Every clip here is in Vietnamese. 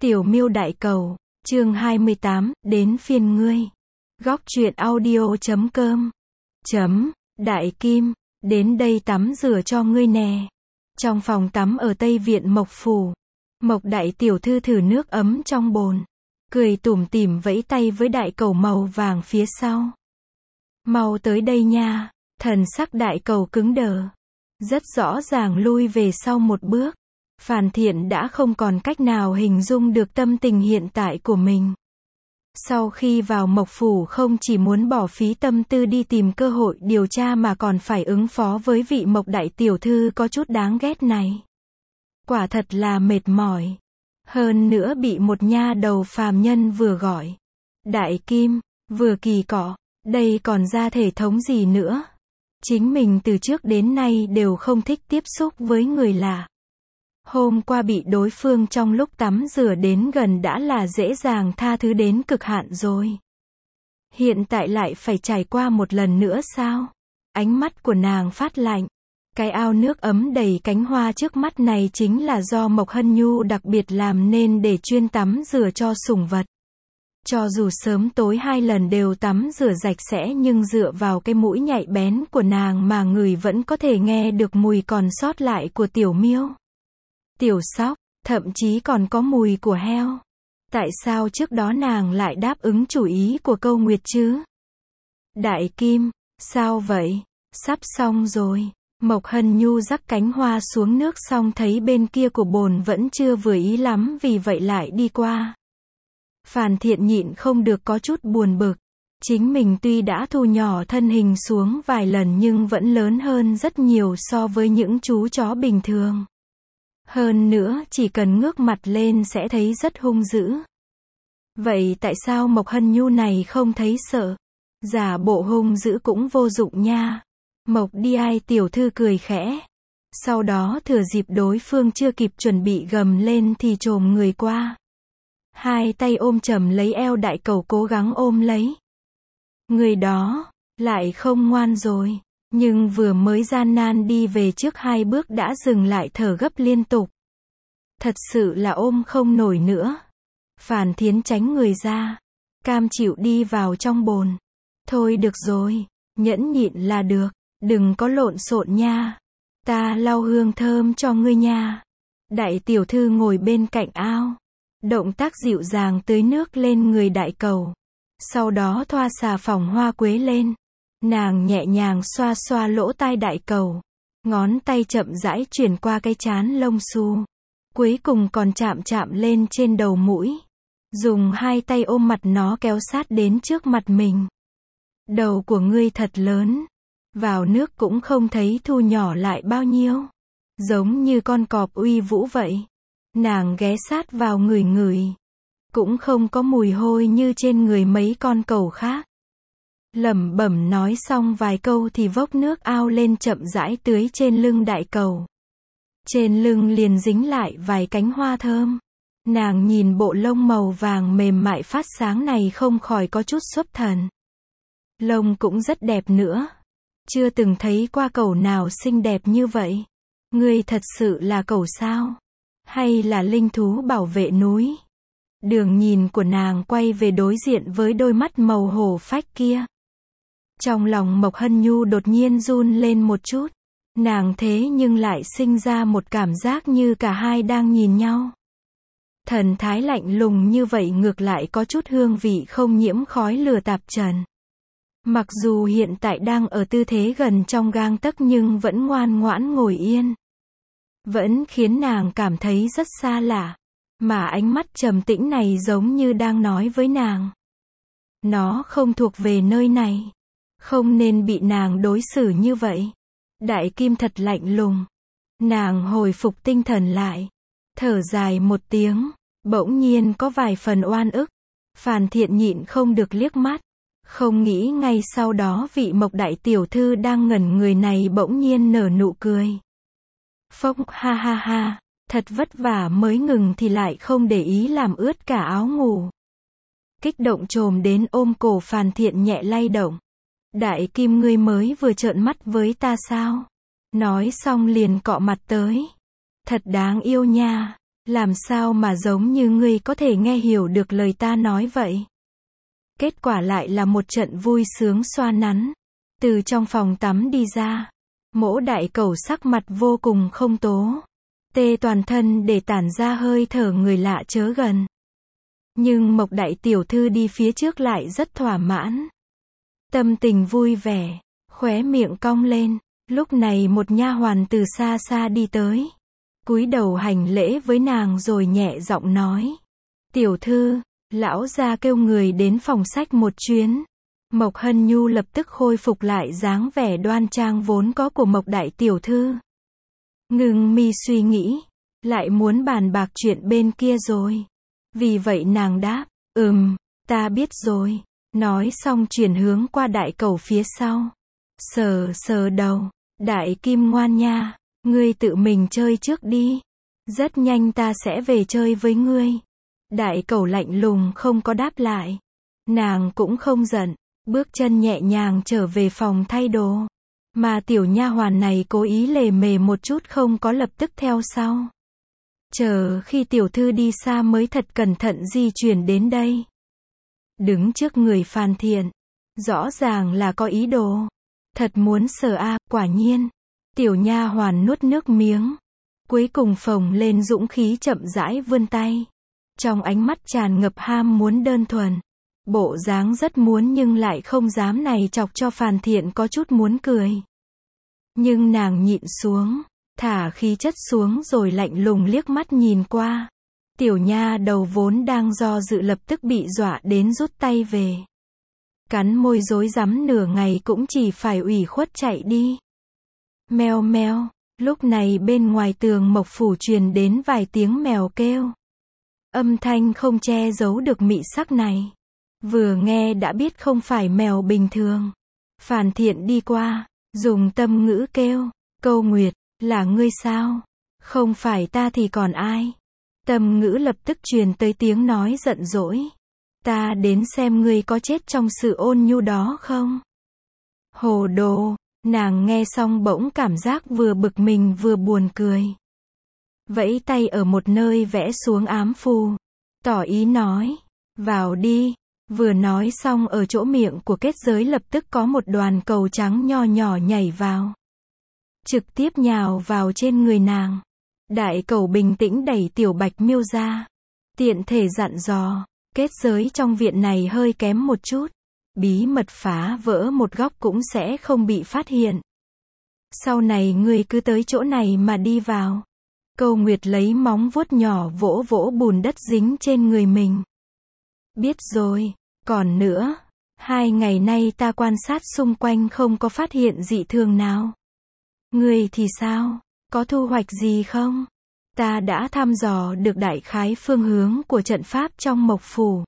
Tiểu Miêu Đại Cầu, chương 28, đến phiên ngươi. Góc truyện audio.com. Đại Kim, đến đây tắm rửa cho ngươi nè. Trong phòng tắm ở Tây Viện Mộc Phủ, Mộc đại tiểu thư thử nước ấm trong bồn, cười tủm tỉm vẫy tay với đại cầu màu vàng phía sau. Mau tới đây nha. Thần sắc đại cầu cứng đờ, rất rõ ràng lui về sau một bước. Phàn Thiện đã không còn cách nào hình dung được tâm tình hiện tại của mình. Sau khi vào Mộc Phủ không chỉ muốn bỏ phí tâm tư đi tìm cơ hội điều tra mà còn phải ứng phó với vị Mộc đại tiểu thư có chút đáng ghét này. Quả thật là mệt mỏi. Hơn nữa bị một nha đầu phàm nhân vừa gọi Đại Kim, vừa kỳ cọ, đây còn ra thể thống gì nữa. Chính mình từ trước đến nay đều không thích tiếp xúc với người lạ. Hôm qua bị đối phương trong lúc tắm rửa đến gần đã là dễ dàng tha thứ đến cực hạn rồi. Hiện tại lại phải trải qua một lần nữa sao? Ánh mắt của nàng phát lạnh. Cái ao nước ấm đầy cánh hoa trước mắt này chính là do Mộc Hân Nhu đặc biệt làm nên để chuyên tắm rửa cho sủng vật. Cho dù sớm tối 2 lần đều tắm rửa sạch sẽ nhưng dựa vào cái mũi nhạy bén của nàng mà người vẫn có thể nghe được mùi còn sót lại của tiểu miêu, tiểu sóc, thậm chí còn có mùi của heo. Tại sao trước đó nàng lại đáp ứng chủ ý của Câu Nguyệt chứ? Đại Kim, sao vậy? Sắp xong rồi. Mộc Hân Nhu rắc cánh hoa xuống nước xong thấy bên kia của bồn vẫn chưa vừa ý lắm vì vậy lại đi qua. Phàn Thiện nhịn không được có chút buồn bực. Chính mình tuy đã thu nhỏ thân hình xuống vài lần nhưng vẫn lớn hơn rất nhiều so với những chú chó bình thường. Hơn nữa chỉ cần ngước mặt lên sẽ thấy rất hung dữ. Vậy tại sao Mộc Hân Nhu này không thấy sợ? Giả bộ hung dữ cũng vô dụng nha. Mộc đi ai tiểu thư cười khẽ. Sau đó thừa dịp đối phương chưa kịp chuẩn bị gầm lên thì chồm người qua. Hai tay ôm chầm lấy eo đại cầu cố gắng ôm lấy. Người đó, lại không ngoan rồi. Nhưng vừa mới gian nan đi về trước 2 bước đã dừng lại thở gấp liên tục. Thật sự là ôm không nổi nữa. Phàn Thiến tránh người ra. Cam chịu đi vào trong bồn. Thôi được rồi, nhẫn nhịn là được. Đừng có lộn xộn nha. Ta lau hương thơm cho ngươi nha. Đại tiểu thư ngồi bên cạnh ao. Động tác dịu dàng tưới nước lên người đại cầu. Sau đó thoa xà phòng hoa quế lên. Nàng nhẹ nhàng xoa xoa lỗ tai đại cầu. Ngón tay chậm rãi chuyển qua cái trán lông xù. Cuối cùng còn chạm chạm lên trên đầu mũi. Dùng 2 tay ôm mặt nó kéo sát đến trước mặt mình. Đầu của ngươi thật lớn. Vào nước cũng không thấy thu nhỏ lại bao nhiêu. Giống như con cọp uy vũ vậy. Nàng ghé sát vào người ngửi. Cũng không có mùi hôi như trên người mấy con cẩu khác. Lẩm bẩm nói xong vài câu thì vốc nước ao lên chậm rãi tưới trên lưng đại cầu. Trên lưng liền dính lại vài cánh hoa thơm. Nàng nhìn bộ lông màu vàng mềm mại phát sáng này không khỏi có chút xuất thần. Lông cũng rất đẹp nữa. Chưa từng thấy qua cẩu nào xinh đẹp như vậy. Ngươi thật sự là cẩu sao? Hay là linh thú bảo vệ núi? Đường nhìn của nàng quay về đối diện với đôi mắt màu hổ phách kia. Trong lòng Mộc Hân Nhu đột nhiên run lên một chút. Nàng thế nhưng lại sinh ra một cảm giác như cả hai đang nhìn nhau. Thần thái lạnh lùng như vậy ngược lại có chút hương vị không nhiễm khói lửa tạp trần. Mặc dù hiện tại đang ở tư thế gần trong gang tấc nhưng vẫn ngoan ngoãn ngồi yên. Vẫn khiến nàng cảm thấy rất xa lạ. Mà ánh mắt trầm tĩnh này giống như đang nói với nàng. Nó không thuộc về nơi này. Không nên bị nàng đối xử như vậy. Đại Kim thật lạnh lùng. Nàng hồi phục tinh thần lại. Thở dài một tiếng. Bỗng nhiên có vài phần oan ức. Phàn Thiện nhịn không được liếc mắt. Không nghĩ ngay sau đó vị Mộc đại tiểu thư đang ngẩn người này bỗng nhiên nở nụ cười. Phốc ha ha ha. Thật vất vả mới ngừng thì lại không để ý làm ướt cả áo ngủ. Kích động chồm đến ôm cổ Phàn Thiện nhẹ lay động. Đại Kim ngươi mới vừa trợn mắt với ta sao? Nói xong liền cọ mặt tới. Thật đáng yêu nha. Làm sao mà giống như ngươi có thể nghe hiểu được lời ta nói vậy? Kết quả lại là một trận vui sướng xoa nắn. Từ trong phòng tắm đi ra, Mỗ Đại Cẩu sắc mặt vô cùng không tố. Tê toàn thân để tản ra hơi thở người lạ chớ gần. Nhưng Mộc đại tiểu thư đi phía trước lại rất thỏa mãn. Tâm tình vui vẻ, khóe miệng cong lên. Lúc này một nha hoàn từ xa xa đi tới. Cúi đầu hành lễ với nàng rồi nhẹ giọng nói. Tiểu thư, lão gia kêu người đến phòng sách một chuyến. Mộc Hân Nhu lập tức khôi phục lại dáng vẻ đoan trang vốn có của Mộc đại tiểu thư. Ngưng mi suy nghĩ, lại muốn bàn bạc chuyện bên kia rồi. Vì vậy nàng đáp, ta biết rồi. Nói xong chuyển hướng qua Đại Cẩu phía sau. Sờ sờ đầu, Đại Kim ngoan nha, ngươi tự mình chơi trước đi. Rất nhanh ta sẽ về chơi với ngươi. Đại Cẩu lạnh lùng không có đáp lại. Nàng cũng không giận, bước chân nhẹ nhàng trở về phòng thay đồ. Mà tiểu nha hoàn này cố ý lề mề một chút không có lập tức theo sau. Chờ khi tiểu thư đi xa mới thật cẩn thận di chuyển đến đây. Đứng trước người Phan Thiện, rõ ràng là có ý đồ. Thật muốn sờ a, quả nhiên. Tiểu nha hoàn nuốt nước miếng. Cuối cùng phồng lên dũng khí chậm rãi vươn tay. Trong ánh mắt tràn ngập ham muốn đơn thuần. Bộ dáng rất muốn nhưng lại không dám này chọc cho Phan Thiện có chút muốn cười. Nhưng nàng nhịn xuống, thả khí chất xuống rồi lạnh lùng liếc mắt nhìn qua. Tiểu nha đầu vốn đang do dự lập tức bị dọa đến rút tay về. Cắn môi rối rắm nửa ngày cũng chỉ phải ủy khuất chạy đi. Meo meo, lúc này bên ngoài tường Mộc phủ truyền đến vài tiếng mèo kêu. Âm thanh không che giấu được mị sắc này. Vừa nghe đã biết không phải mèo bình thường. Phan Thiện đi qua, dùng tâm ngữ kêu, Câu Nguyệt, là ngươi sao? Không phải ta thì còn ai? Tâm ngữ lập tức truyền tới tiếng nói giận dỗi. Ta đến xem ngươi có chết trong sự ôn nhu đó không? Hồ đồ, nàng nghe xong bỗng cảm giác vừa bực mình vừa buồn cười. Vẫy tay ở một nơi vẽ xuống ám phù. Tỏ ý nói, vào đi. Vừa nói xong ở chỗ miệng của kết giới lập tức có một đoàn cầu trắng nho nhỏ nhảy vào. Trực tiếp nhào vào trên người nàng. Đại Cẩu bình tĩnh đẩy Tiểu Bạch Miêu ra. Tiện thể dặn dò, kết giới trong viện này hơi kém một chút. Bí mật phá vỡ một góc cũng sẽ không bị phát hiện. Sau này ngươi cứ tới chỗ này mà đi vào. Câu Nguyệt lấy móng vuốt nhỏ vỗ vỗ bùn đất dính trên người mình. Biết rồi, còn nữa, 2 ngày nay ta quan sát xung quanh không có phát hiện dị thường nào. Ngươi thì sao, có thu hoạch gì không? Ta đã thăm dò được đại khái phương hướng của trận pháp trong Mộc phủ.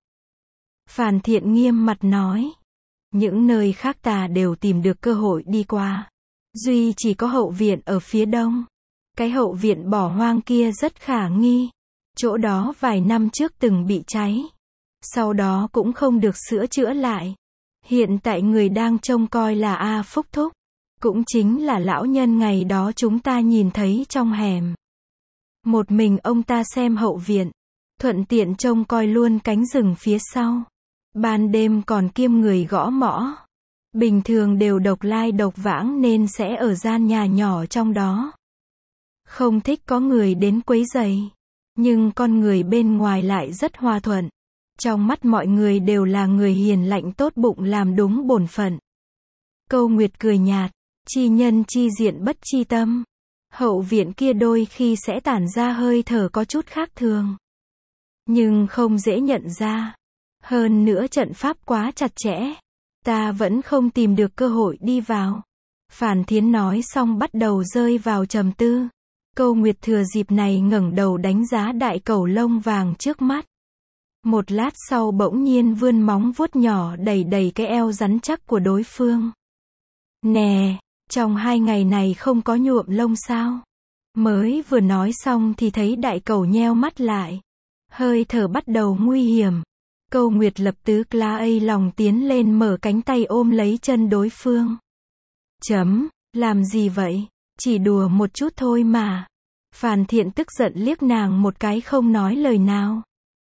Phan Thiện nghiêm mặt nói. Những nơi khác ta đều tìm được cơ hội đi qua. Duy chỉ có hậu viện ở phía đông. Cái hậu viện bỏ hoang kia rất khả nghi. Chỗ đó vài năm trước từng bị cháy. Sau đó cũng không được sửa chữa lại. Hiện tại người đang trông coi là A Phúc Thúc. Cũng chính là lão nhân ngày đó chúng ta nhìn thấy trong hẻm. Một mình ông ta xem hậu viện. Thuận tiện trông coi luôn cánh rừng phía sau. Ban đêm còn kiêm người gõ mõ. Bình thường đều độc lai độc vãng nên sẽ ở gian nhà nhỏ trong đó. Không thích có người đến quấy rầy. Nhưng con người bên ngoài lại rất hòa thuận. Trong mắt mọi người đều là người hiền lạnh tốt bụng làm đúng bổn phận. Câu Nguyệt cười nhạt. Chi nhân chi diện bất chi tâm. Hậu viện kia đôi khi sẽ tản ra hơi thở có chút khác thường. Nhưng không dễ nhận ra. Hơn nữa trận pháp quá chặt chẽ. Ta vẫn không tìm được cơ hội đi vào. Phản Thiến nói xong bắt đầu rơi vào trầm tư. Câu Nguyệt thừa dịp này ngẩng đầu đánh giá Đại Cẩu lông vàng trước mắt. Một lát sau bỗng nhiên vươn móng vuốt nhỏ đẩy đẩy cái eo rắn chắc của đối phương. Nè, trong 2 ngày này không có nhuộm lông sao? Mới vừa nói xong thì thấy Đại Cẩu nheo mắt lại. Hơi thở bắt đầu nguy hiểm. Câu Nguyệt lập tức lòng tiến lên mở cánh tay ôm lấy chân đối phương. Làm gì vậy? Chỉ đùa một chút thôi mà. Phàn Thiện tức giận liếc nàng một cái không nói lời nào.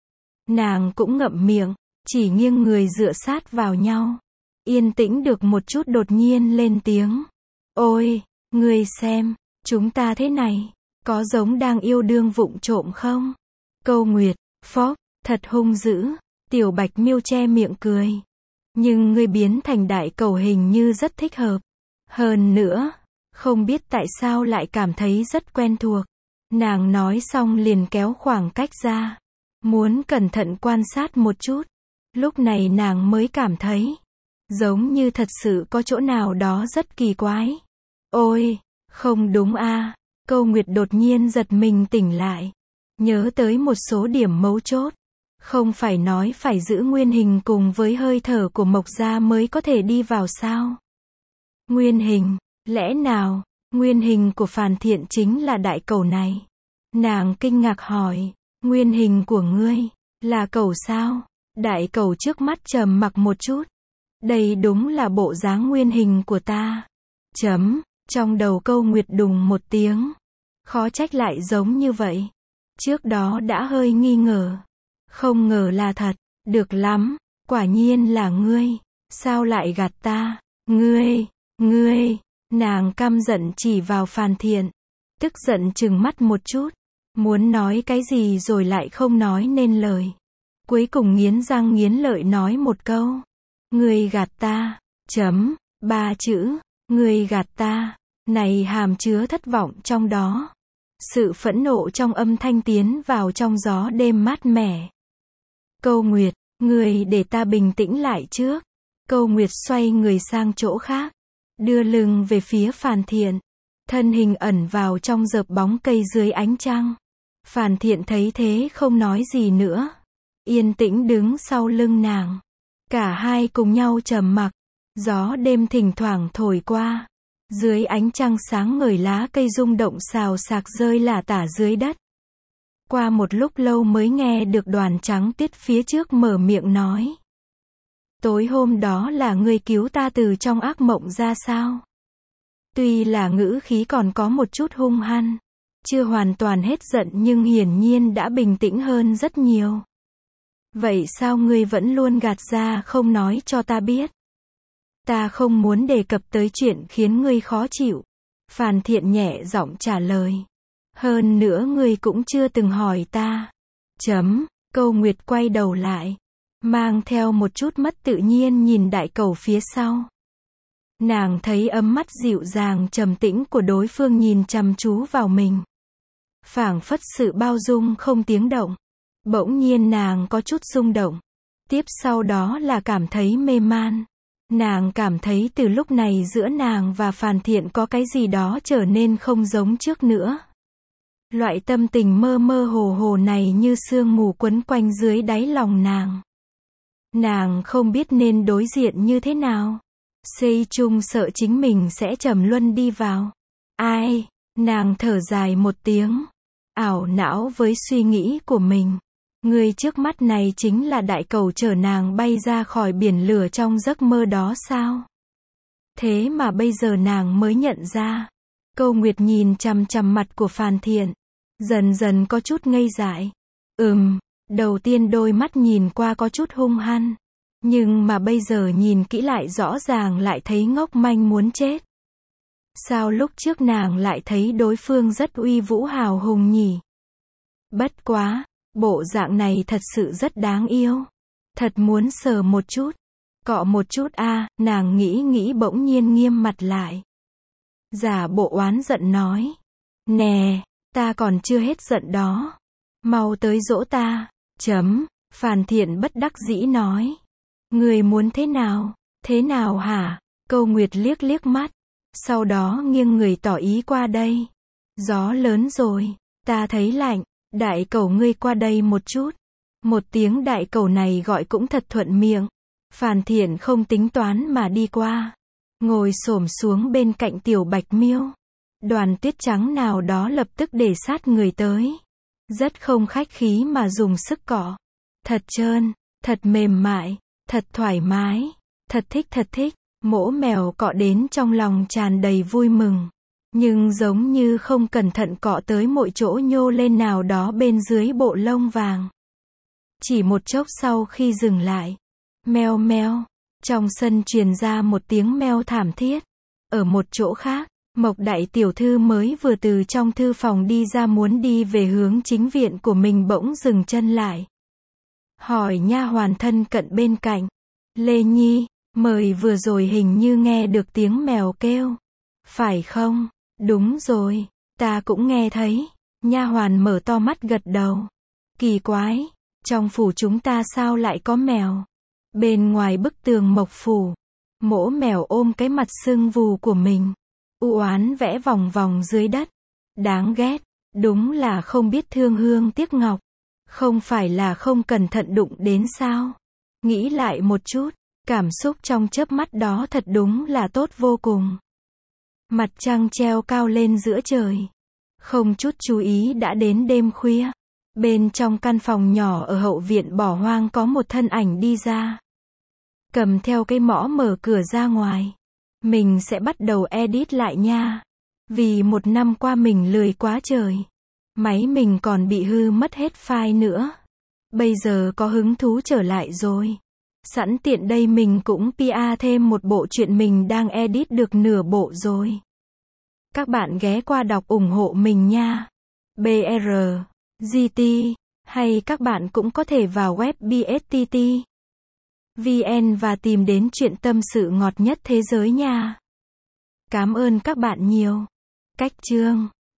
Nàng cũng ngậm miệng, chỉ nghiêng người dựa sát vào nhau. Yên tĩnh được một chút đột nhiên lên tiếng. Ôi, ngươi xem, chúng ta thế này, có giống đang yêu đương vụng trộm không? Câu Nguyệt, phốc, thật hung dữ. Tiểu Bạch Miêu che miệng cười. Nhưng ngươi biến thành đại cầu hình như rất thích hợp. Hơn nữa, không biết tại sao lại cảm thấy rất quen thuộc. Nàng nói xong liền kéo khoảng cách ra. Muốn cẩn thận quan sát một chút. Lúc này nàng mới cảm thấy, giống như thật sự có chỗ nào đó rất kỳ quái. Ôi, không đúng a. Câu Nguyệt đột nhiên giật mình tỉnh lại. Nhớ tới một số điểm mấu chốt. Không phải nói phải giữ nguyên hình cùng với hơi thở của Mộc Gia mới có thể đi vào sao? Nguyên hình, lẽ nào, nguyên hình của Phàn Thiện chính là đại cẩu này? Nàng kinh ngạc hỏi, nguyên hình của ngươi, là cẩu sao? Đại cẩu trước mắt trầm mặc một chút. Đây đúng là bộ dáng nguyên hình của ta. Trong đầu Câu Nguyệt đùng một tiếng. Khó trách lại giống như vậy. Trước đó đã hơi nghi ngờ. Không ngờ là thật, được lắm, quả nhiên là ngươi, sao lại gạt ta, ngươi, nàng căm giận chỉ vào Phàn Thiện, tức giận trừng mắt một chút, muốn nói cái gì rồi lại không nói nên lời, cuối cùng nghiến răng nghiến lợi nói một câu, ngươi gạt ta, 3 chữ, ngươi gạt ta, này hàm chứa thất vọng trong đó. Sự phẫn nộ trong âm thanh tiến vào trong gió đêm mát mẻ. Câu Nguyệt, người để ta bình tĩnh lại trước. Câu Nguyệt xoay người sang chỗ khác, đưa lưng về phía Phàn Thiện, thân hình ẩn vào trong rợp bóng cây dưới ánh trăng. Phàn Thiện thấy thế không nói gì nữa, yên tĩnh đứng sau lưng nàng. Cả hai cùng nhau trầm mặc, gió đêm thỉnh thoảng thổi qua. Dưới ánh trăng sáng ngời lá cây rung động xào xạc rơi lả tả dưới đất. Qua một lúc lâu mới nghe được Đoàn Trắng Tuyết phía trước mở miệng nói. Tối hôm đó là ngươi cứu ta từ trong ác mộng ra sao? Tuy là ngữ khí còn có một chút hung hăng, chưa hoàn toàn hết giận nhưng hiển nhiên đã bình tĩnh hơn rất nhiều. Vậy sao ngươi vẫn luôn gạt ra không nói cho ta biết? Ta không muốn đề cập tới chuyện khiến ngươi khó chịu. Phàn Thiện nhẹ giọng trả lời. Hơn nữa ngươi cũng chưa từng hỏi ta. Câu Nguyệt quay đầu lại, mang theo một chút mất tự nhiên nhìn đại cẩu phía sau. Nàng thấy ấm mắt dịu dàng trầm tĩnh của đối phương nhìn chăm chú vào mình. Phảng phất sự bao dung không tiếng động. Bỗng nhiên nàng có chút rung động. Tiếp sau đó là cảm thấy mê man. Nàng cảm thấy từ lúc này giữa nàng và Phàn Thiện có cái gì đó trở nên không giống trước nữa. Loại tâm tình mơ mơ hồ hồ này như sương mù quấn quanh dưới đáy lòng nàng. Nàng không biết nên đối diện như thế nào. Sê Chung sợ chính mình sẽ trầm luân đi vào. Ai? Nàng thở dài một tiếng. Ảo não với suy nghĩ của mình. Người trước mắt này chính là đại cẩu chở nàng bay ra khỏi biển lửa trong giấc mơ đó sao? Thế mà bây giờ nàng mới nhận ra. Câu Nguyệt nhìn chằm chằm mặt của Phàn Thiện. Dần dần có chút ngây dại. Đầu tiên đôi mắt nhìn qua có chút hung hăng. Nhưng mà bây giờ nhìn kỹ lại rõ ràng lại thấy ngốc manh muốn chết. Sao lúc trước nàng lại thấy đối phương rất uy vũ hào hùng nhỉ? Bất quá, bộ dạng này thật sự rất đáng yêu. Thật muốn sờ một chút, cọ một chút nàng nghĩ bỗng nhiên nghiêm mặt lại. Giả bộ oán giận nói. Nè, ta còn chưa hết giận đó. Mau tới dỗ ta. Phàn Thiện bất đắc dĩ nói. Người muốn thế nào? Thế nào hả? Câu Nguyệt liếc liếc mắt. Sau đó nghiêng người tỏ ý qua đây. Gió lớn rồi, ta thấy lạnh. Đại cẩu ngươi qua đây một chút. Một tiếng đại cẩu này gọi cũng thật thuận miệng. Phàn Thiện không tính toán mà đi qua. Ngồi xổm xuống bên cạnh Tiểu Bạch Miêu. Đoàn Tuyết Trắng nào đó lập tức để sát người tới. Rất không khách khí mà dùng sức cọ. Thật trơn, thật mềm mại, thật thoải mái, thật thích. Mỗ mèo cọ đến trong lòng tràn đầy vui mừng. nhưng giống như không cẩn thận cọ tới mỗi chỗ nhô lên nào đó bên dưới bộ lông vàng. Chỉ một chốc sau khi dừng lại, meo meo, trong sân truyền ra một tiếng meo thảm thiết. Ở một chỗ khác, Mộc đại tiểu thư mới vừa từ trong thư phòng đi ra muốn đi về hướng chính viện của mình bỗng dừng chân lại. Hỏi nha hoàn thân cận bên cạnh, Lê Nhi, mời vừa rồi hình như nghe được tiếng mèo kêu. Phải không? Đúng rồi, ta cũng nghe thấy. Nha hoàn mở to mắt gật đầu. Kỳ quái, trong phủ chúng ta sao lại có mèo? Bên ngoài bức tường Mộc phủ, mỗ mèo ôm cái mặt sưng vù của mình, u oán vẽ vòng vòng dưới đất. Đáng ghét, đúng là không biết thương hương tiếc ngọc. Không phải là không cẩn thận đụng đến sao? Nghĩ lại một chút, cảm xúc trong chớp mắt đó thật đúng là tốt vô cùng. Mặt trăng treo cao lên giữa trời. Không chút chú ý đã đến đêm khuya. Bên trong căn phòng nhỏ ở hậu viện bỏ hoang có một thân ảnh đi ra. Cầm theo cái mõ mở cửa ra ngoài. Mình sẽ bắt đầu edit lại nha. Vì một năm qua mình lười quá trời. Máy mình còn bị hư mất hết file nữa. Bây giờ có hứng thú trở lại rồi. Sẵn tiện đây mình cũng PR thêm một bộ truyện mình đang edit được nửa bộ rồi. Các bạn ghé qua đọc ủng hộ mình nha. BR, GT, hay các bạn cũng có thể vào web BSTT VN và tìm đến truyện tâm sự ngọt nhất thế giới nha. Cảm ơn các bạn nhiều. Cách chương